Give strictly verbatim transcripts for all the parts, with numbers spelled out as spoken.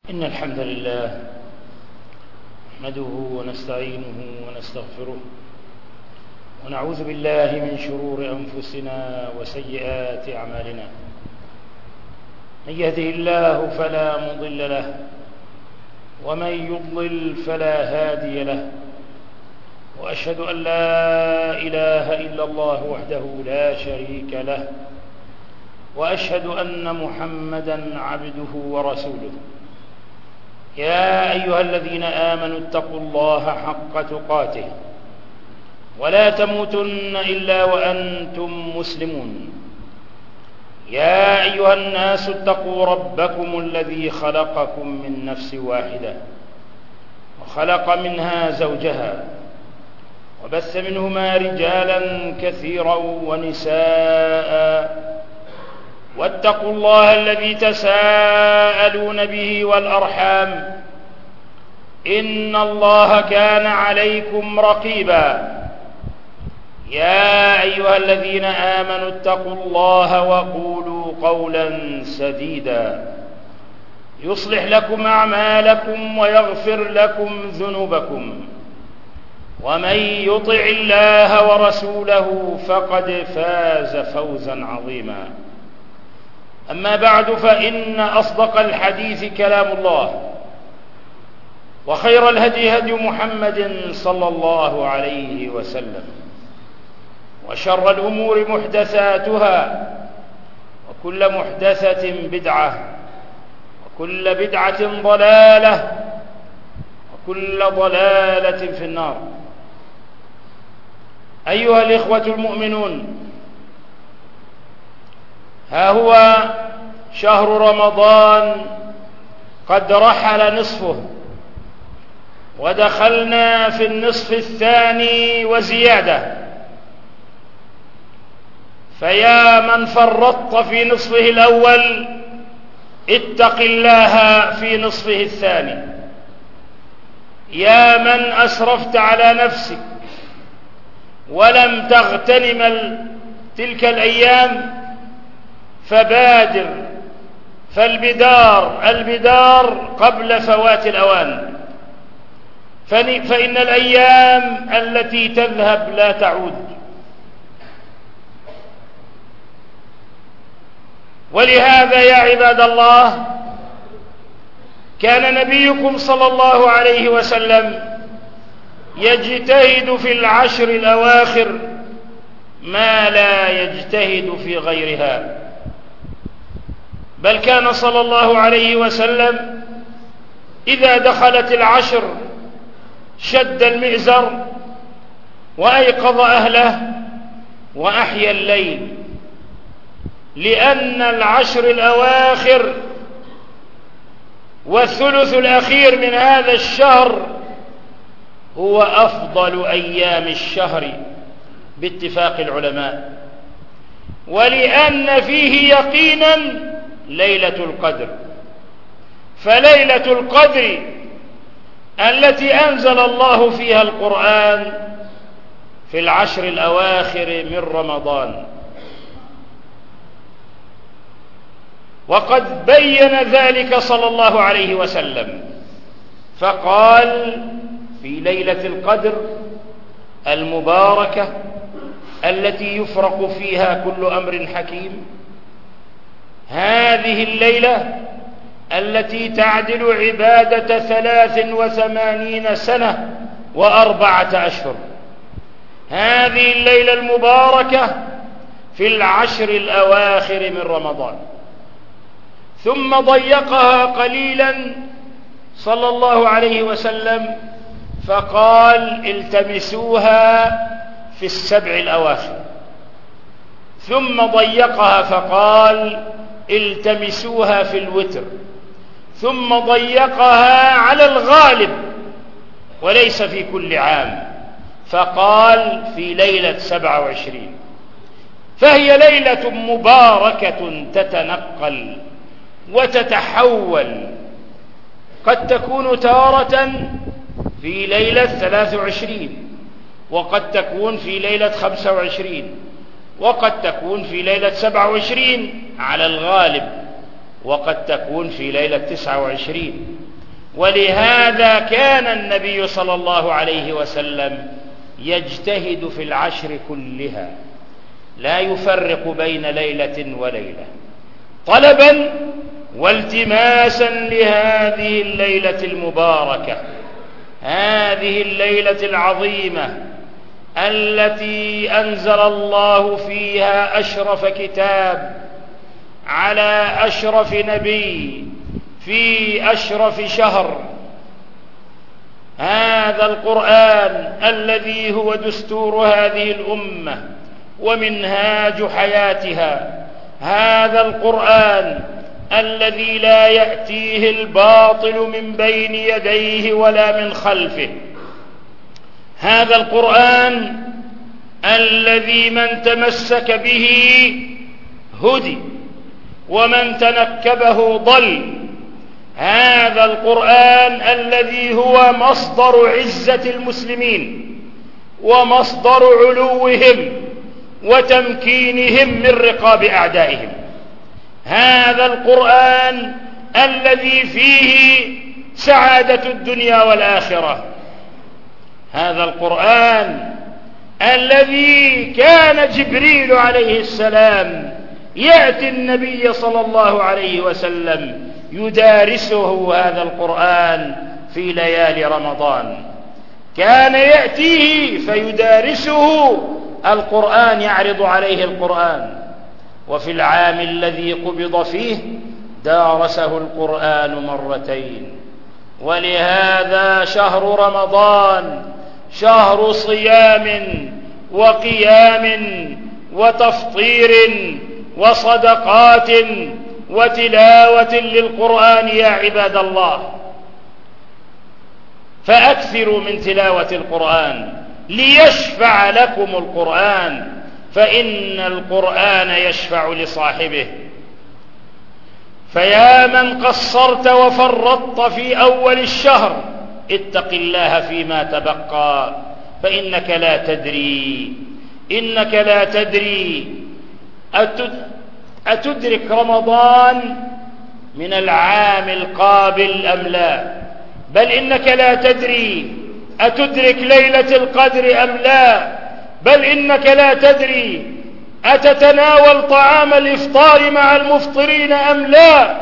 إن الحمد لله نحمده ونستعينه ونستغفره ونعوذ بالله من شرور أنفسنا وسيئات أعمالنا. من يهده الله فلا مضل له ومن يضلل فلا هادي له، وأشهد أن لا إله إلا الله وحده لا شريك له، وأشهد أن محمدًا عبده ورسوله. يا أيها الذين آمنوا اتقوا الله حق تقاته ولا تموتن إلا وأنتم مسلمون. يا أيها الناس اتقوا ربكم الذي خلقكم من نفس واحدة وخلق منها زوجها وبث منهما رجالا كثيرا ونساء، واتقوا الله الذي تساءلون به والأرحام إن الله كان عليكم رقيبا. يا أيها الذين آمنوا اتقوا الله وقولوا قولا سديدا يصلح لكم أعمالكم ويغفر لكم ذنوبكم، ومن يطع الله ورسوله فقد فاز فوزا عظيما. أما بعد، فإن أصدق الحديث كلام الله، وخير الهدي هدي محمد صلى الله عليه وسلم، وشر الأمور محدثاتها، وكل محدثة بدعة، وكل بدعة ضلالة، وكل ضلالة في النار. أيها الإخوة المؤمنون، ها هو شهر رمضان قد رحل نصفه، ودخلنا في النصف الثاني وزيادة. فيا من فرطت في نصفه الأول اتق الله في نصفه الثاني. يا من أسرفت على نفسك ولم تغتنم تلك الأيام فبادر، فالبدار البدار قبل فوات الأوان، فإن الأيام التي تذهب لا تعود. ولهذا يا عباد الله، كان نبيكم صلى الله عليه وسلم يجتهد في العشر الأواخر ما لا يجتهد في غيرها، بل كان صلى الله عليه وسلم إذا دخلت العشر شد المئزر وأيقظ أهله وأحيا الليل، لأن العشر الأواخر والثلث الأخير من هذا الشهر هو أفضل أيام الشهر باتفاق العلماء، ولأن فيه يقينا ليلة القدر. فليلة القدر التي أنزل الله فيها القرآن في العشر الأواخر من رمضان، وقد بين ذلك صلى الله عليه وسلم فقال: في ليلة القدر المباركة التي يفرق فيها كل أمر حكيم، هذه الليلة التي تعدل عبادة ثلاث وثمانين سنة وأربعة أشهر، هذه الليلة المباركة في العشر الأواخر من رمضان. ثم ضيقها قليلا صلى الله عليه وسلم فقال: التمسوها في السبع الأواخر. ثم ضيقها فقال: التمسوها في الوتر. ثم ضيقها على الغالب وليس في كل عام، فقال: في ليلة سبعة وعشرين. فهي ليلة مباركة تتنقل وتتحول، قد تكون تارة في ليلة ثلاث وعشرين، وقد تكون في ليلة خمسة وعشرين، وقد تكون في ليلة سبعة وعشرين على الغالب، وقد تكون في ليلة تسعة وعشرين. ولهذا كان النبي صلى الله عليه وسلم يجتهد في العشر كلها، لا يفرق بين ليلة وليلة، طلبا والتماسا لهذه الليلة المباركة، هذه الليلة العظيمة التي أنزل الله فيها أشرف كتاب على أشرف نبي في أشرف شهر، هذا القرآن الذي هو دستور هذه الأمة ومنهاج حياتها، هذا القرآن الذي لا يأتيه الباطل من بين يديه ولا من خلفه، هذا القرآن الذي من تمسك به هدي ومن تنكبه ضل، هذا القرآن الذي هو مصدر عزة المسلمين ومصدر علوهم وتمكينهم من رقاب أعدائهم، هذا القرآن الذي فيه سعادة الدنيا والآخرة، هذا القرآن الذي كان جبريل عليه السلام يأتي النبي صلى الله عليه وسلم يدارسه هذا القرآن في ليالي رمضان، كان يأتيه فيدارسه القرآن، يعرض عليه القرآن. وفي العام الذي قبض فيه دارسه القرآن مرتين. ولهذا شهر رمضان شهر صيام وقيام وتفطير وصدقات وتلاوة للقرآن يا عباد الله، فأكثروا من تلاوة القرآن ليشفع لكم القرآن، فإن القرآن يشفع لصاحبه. فيا من قصرت وفرطت في أول الشهر اتق الله فيما تبقى، فإنك لا تدري إنك لا تدري أتدرك رمضان من العام القابل أم لا، بل إنك لا تدري أتدرك ليلة القدر أم لا، بل إنك لا تدري أتتناول طعام الإفطار مع المفطرين أم لا.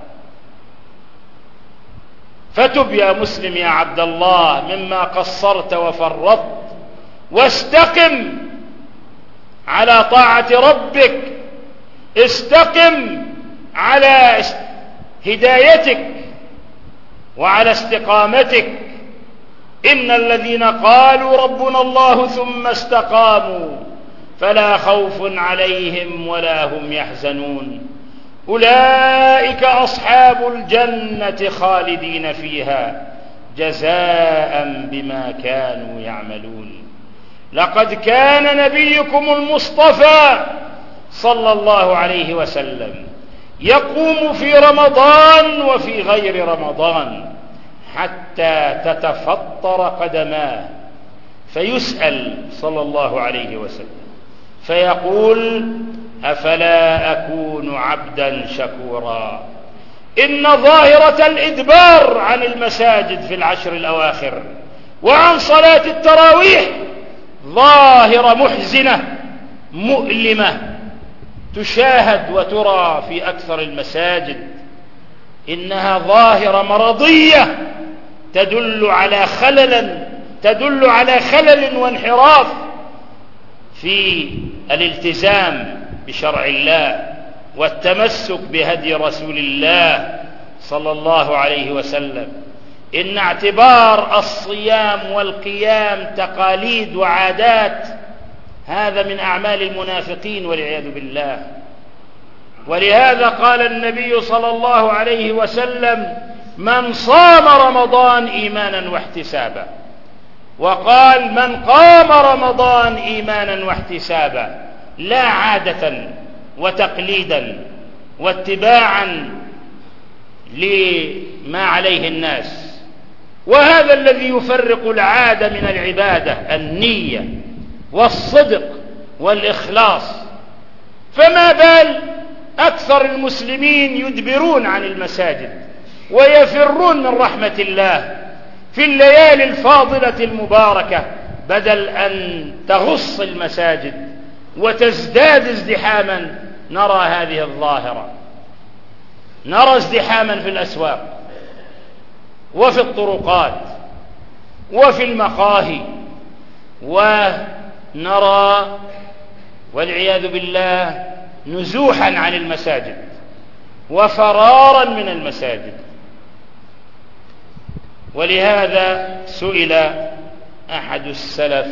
فتب يا مسلم يا عبد الله مما قصرت وفرطت، واستقم على طاعة ربك، استقم على هدايتك وعلى استقامتك. إن الذين قالوا ربنا الله ثم استقاموا فلا خوف عليهم ولا هم يحزنون، أولئك أصحاب الجنة خالدين فيها جزاء بما كانوا يعملون. لقد كان نبيكم المصطفى صلى الله عليه وسلم يقوم في رمضان وفي غير رمضان حتى تتفطر قدماه، فيسأل صلى الله عليه وسلم فيقول أفلا أكون عبدا شكورا. إن ظاهرة الإدبار عن المساجد في العشر الأواخر وعن صلاة التراويح ظاهرة محزنة مؤلمة تشاهد وترى في أكثر المساجد، إنها ظاهرة مرضية تدل على خلل تدل على خلل وانحراف في الالتزام بشرع الله والتمسك بهدي رسول الله صلى الله عليه وسلم. إن اعتبار الصيام والقيام تقاليد وعادات هذا من أعمال المنافقين والعياذ بالله. ولهذا قال النبي صلى الله عليه وسلم من صام رمضان إيمانا واحتسابا، وقال من قام رمضان إيمانا واحتسابا، لا عادة وتقليدا واتباعا لما عليه الناس. وهذا الذي يفرق العادة من العبادة، النية والصدق والإخلاص. فما بال أكثر المسلمين يدبرون عن المساجد ويفرون من رحمة الله في الليالي الفاضلة المباركة، بدل أن تغص المساجد وتزداد ازدحاما. نرى هذه الظاهرة، نرى ازدحاما في الأسواق وفي الطرقات وفي المقاهي، ونرى والعياذ بالله نزوحا عن المساجد وفرارا من المساجد. ولهذا سئل أحد السلف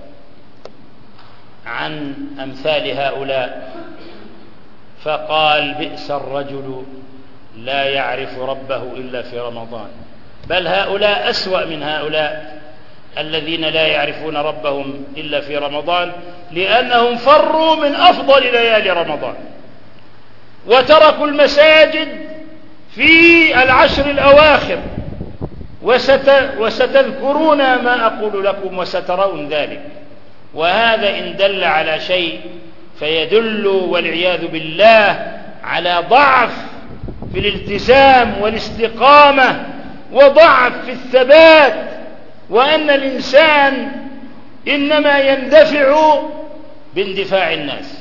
عن أمثال هؤلاء فقال: بئس الرجل لا يعرف ربه إلا في رمضان. بل هؤلاء أسوأ من هؤلاء الذين لا يعرفون ربهم إلا في رمضان، لأنهم فروا من أفضل ليالي رمضان وتركوا المساجد في العشر الأواخر، وست وستذكرون ما أقول لكم وسترون ذلك. وهذا إن دل على شيء فيدل والعياذ بالله على ضعف في الالتزام والاستقامة وضعف في الثبات، وأن الإنسان إنما يندفع باندفاع الناس،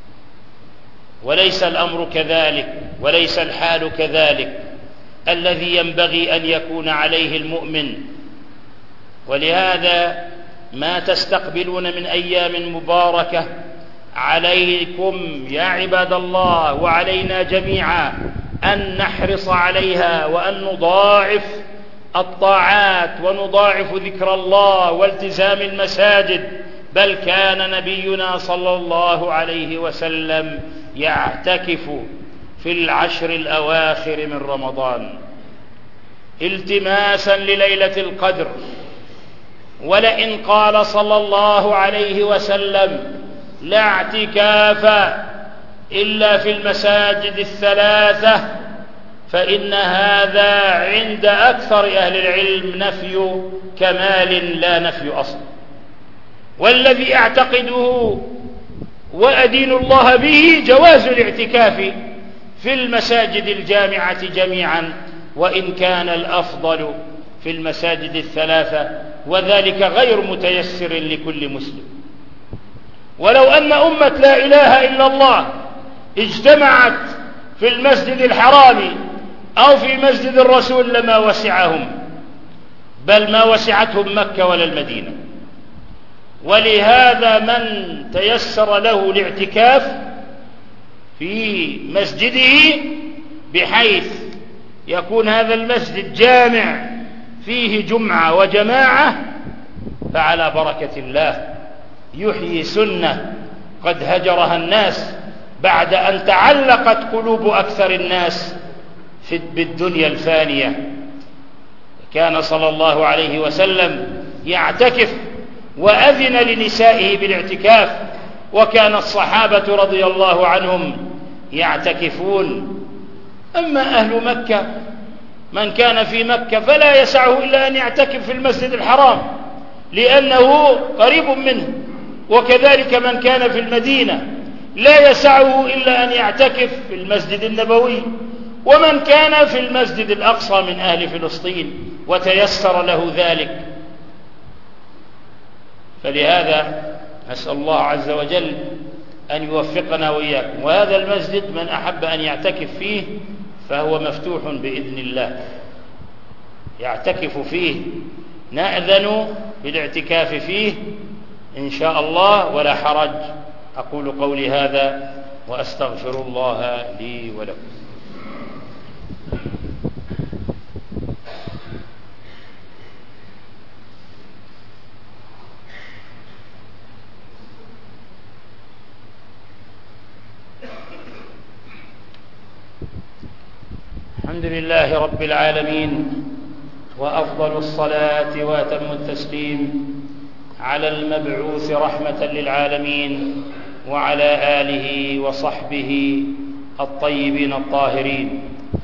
وليس الأمر كذلك وليس الحال كذلك الذي ينبغي أن يكون عليه المؤمن. ولهذا ما تستقبلون من أيام مباركة عليكم يا عباد الله وعلينا جميعا أن نحرص عليها وأن نضاعف الطاعات ونضاعف ذكر الله والتزام المساجد. بل كان نبينا صلى الله عليه وسلم يعتكف في العشر الأواخر من رمضان التماسا لليلة القدر. ولئن قال صلى الله عليه وسلم: لا اعتكاف إلا في المساجد الثلاثة، فإن هذا عند أكثر أهل العلم نفي كمال لا نفي أصل. والذي أعتقده وأدين الله به جواز الاعتكاف في المساجد الجامعة جميعا، وإن كان الأفضل في المساجد الثلاثة، وذلك غير متيسر لكل مسلم. ولو أن أمة لا إله إلا الله اجتمعت في المسجد الحرام أو في مسجد الرسول لما وسعهم، بل ما وسعتهم مكة ولا المدينة. ولهذا من تيسر له الاعتكاف في مسجده بحيث يكون هذا المسجد جامع فيه جمعة وجماعة، فعلى بركة الله يحيي سنة قد هجرها الناس بعد أن تعلقت قلوب أكثر الناس بالدنيا الفانية. كان صلى الله عليه وسلم يعتكف وأذن لنسائه بالاعتكاف، وكان الصحابة رضي الله عنهم يعتكفون. أما أهل مكة من كان في مكة فلا يسعه إلا أن يعتكف في المسجد الحرام لأنه قريب منه، وكذلك من كان في المدينة لا يسعه إلا أن يعتكف في المسجد النبوي، ومن كان في المسجد الأقصى من أهل فلسطين وتيسر له ذلك. فلهذا نسأل الله عز وجل أن يوفقنا وإياكم. وهذا المسجد من أحب أن يعتكف فيه فهو مفتوح بإذن الله، يعتكف فيه، نأذن بالاعتكاف فيه إن شاء الله ولا حرج. أقول قولي هذا وأستغفر الله لي ولكم. الحمد لله رب العالمين، وأفضل الصلاة وأتم التسليم على المبعوث رحمة للعالمين وعلى آله وصحبه الطيبين الطاهرين.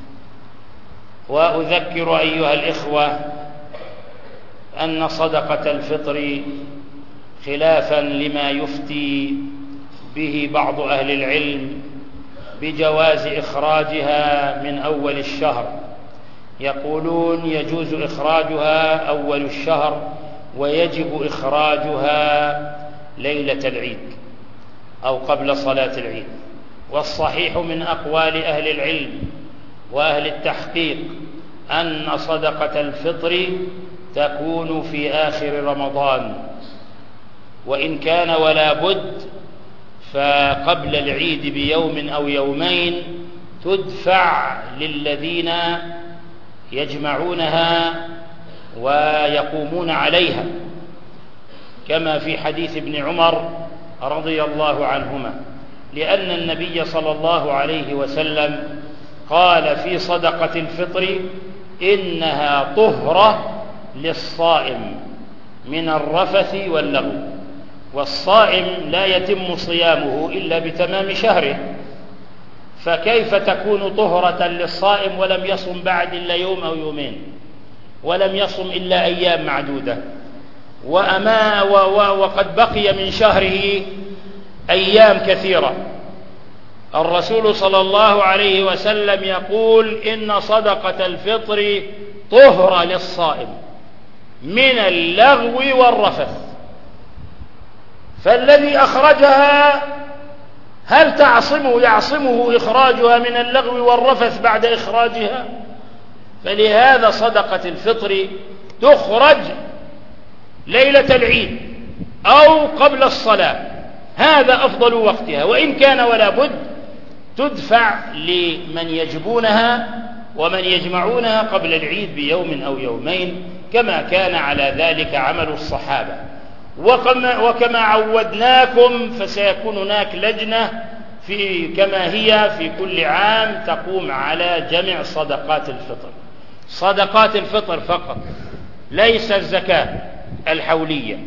وأذكر أيها الإخوة أن صدقة الفطر خلافا لما يفتي به بعض أهل العلم بجواز إخراجها من أول الشهر. يقولون يجوز إخراجها أول الشهر ويجب إخراجها ليلة العيد أو قبل صلاة العيد. والصحيح من أقوال أهل العلم وأهل التحقيق أن صدقة الفطر تكون في آخر رمضان، وإن كان ولا بد فقبل العيد بيوم أو يومين تدفع للذين يجمعونها ويقومون عليها، كما في حديث ابن عمر رضي الله عنهما، لأن النبي صلى الله عليه وسلم قال في صدقة الفطر إنها طهرة للصائم من الرفث واللغو، والصائم لا يتم صيامه إلا بتمام شهره، فكيف تكون طهرة للصائم ولم يصم بعد إلا يوم أو يومين، ولم يصم إلا أيام معدودة، وأما وقد بقي من شهره أيام كثيرة. الرسول صلى الله عليه وسلم يقول إن صدقة الفطر طهرة للصائم من اللغو والرفث، فالذي أخرجها هل تعصمه يعصمه إخراجها من اللغو والرفث بعد إخراجها؟ فلهذا صدقة الفطر تخرج ليلة العيد أو قبل الصلاة، هذا أفضل وقتها، وإن كان ولا بد تدفع لمن يجبونها ومن يجمعونها قبل العيد بيوم أو يومين، كما كان على ذلك عمل الصحابة. وكما, وكما عودناكم فسيكون هناك لجنة في كما هي في كل عام تقوم على جمع صدقات الفطر، صدقات الفطر فقط، ليس الزكاة الحولية.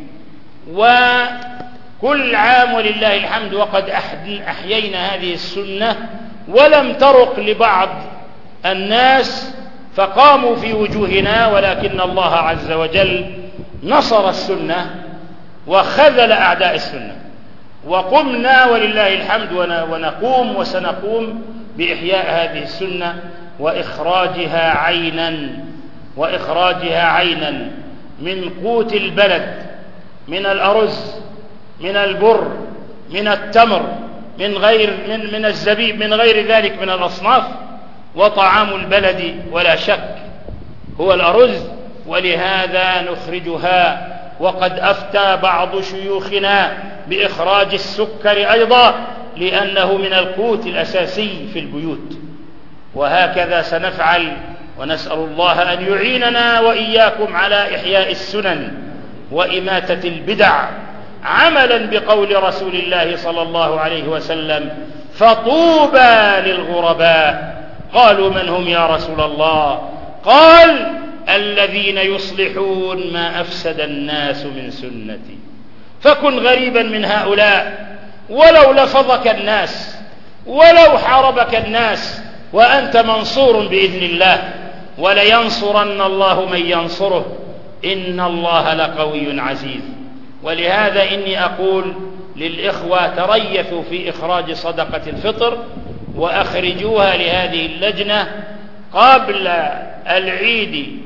وكل عام ولله الحمد وقد أحيينا هذه السنة ولم ترق لبعض الناس فقاموا في وجوهنا، ولكن الله عز وجل نصر السنة وخذل أعداء السنة، وقمنا ولله الحمد ونقوم وسنقوم بإحياء هذه السنة وإخراجها عينا وإخراجها عينا من قوت البلد، من الأرز، من البر، من التمر، من غير من من الزبيب، من غير ذلك من الأصناف. وطعام البلد ولا شك هو الأرز، ولهذا نخرجها. وقد أفتى بعض شيوخنا بإخراج السكر أيضا، لأنه من القوت الأساسي في البيوت. وهكذا سنفعل، ونسأل الله أن يعيننا وإياكم على إحياء السنن وإماتة البدع، عملا بقول رسول الله صلى الله عليه وسلم: فطوبى للغرباء. قالوا: من هم يا رسول الله؟ قال: الذين يصلحون ما أفسد الناس من سنتي. فكن غريبا من هؤلاء، ولو لفظك الناس ولو حاربك الناس، وأنت منصور بإذن الله، ولينصرن الله من ينصره، إن الله لقوي عزيز. ولهذا إني أقول للإخوة: تريثوا في إخراج صدقة الفطر وأخرجوها لهذه اللجنة قبل العيد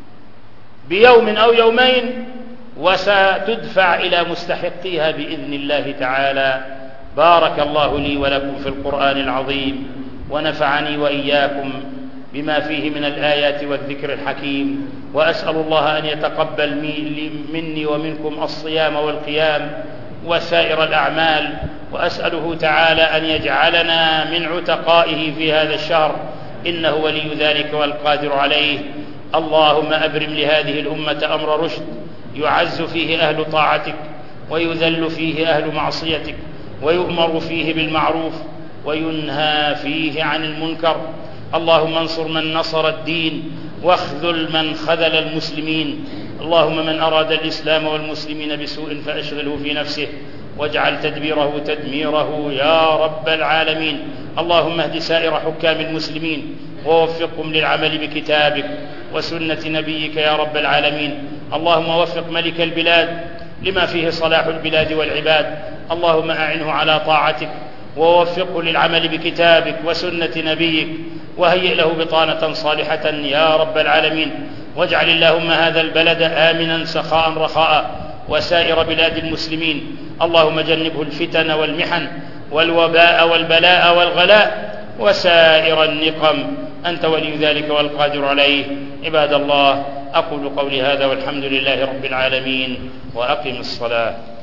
بيوم أو يومين، وستدفع إلى مستحقيها بإذن الله تعالى. بارك الله لي ولكم في القرآن العظيم، ونفعني وإياكم بما فيه من الآيات والذكر الحكيم، وأسأل الله أن يتقبل مني ومنكم الصيام والقيام وسائر الأعمال، وأسأله تعالى أن يجعلنا من عتقائه في هذا الشهر، إنه ولي ذلك والقادر عليه. اللهم أبرم لهذه الأمة أمر رشد، يعز فيه أهل طاعتك، ويذل فيه أهل معصيتك، ويؤمر فيه بالمعروف، وينهى فيه عن المنكر. اللهم انصر من نصر الدين، واخذل من خذل المسلمين. اللهم من أراد الإسلام والمسلمين بسوء فأشغله في نفسه، واجعل تدبيره تدميره يا رب العالمين. اللهم اهد سائر حكام المسلمين، ووفقهم للعمل بكتابك وسنة نبيك يا رب العالمين. اللهم وفق ملك البلاد لما فيه صلاح البلاد والعباد. اللهم أعنه على طاعتك، ووفقه للعمل بكتابك وسنة نبيك، وهيئ له بطانة صالحة يا رب العالمين. واجعل اللهم هذا البلد آمنا سخاء رخاء، وسائر بلاد المسلمين. اللهم جنبه الفتن والمحن والوباء والبلاء والغلاء وسائر النقم، أنت ولي ذلك والقادر عليه. عباد الله، أقول قولي هذا والحمد لله رب العالمين، وأقم الصلاة.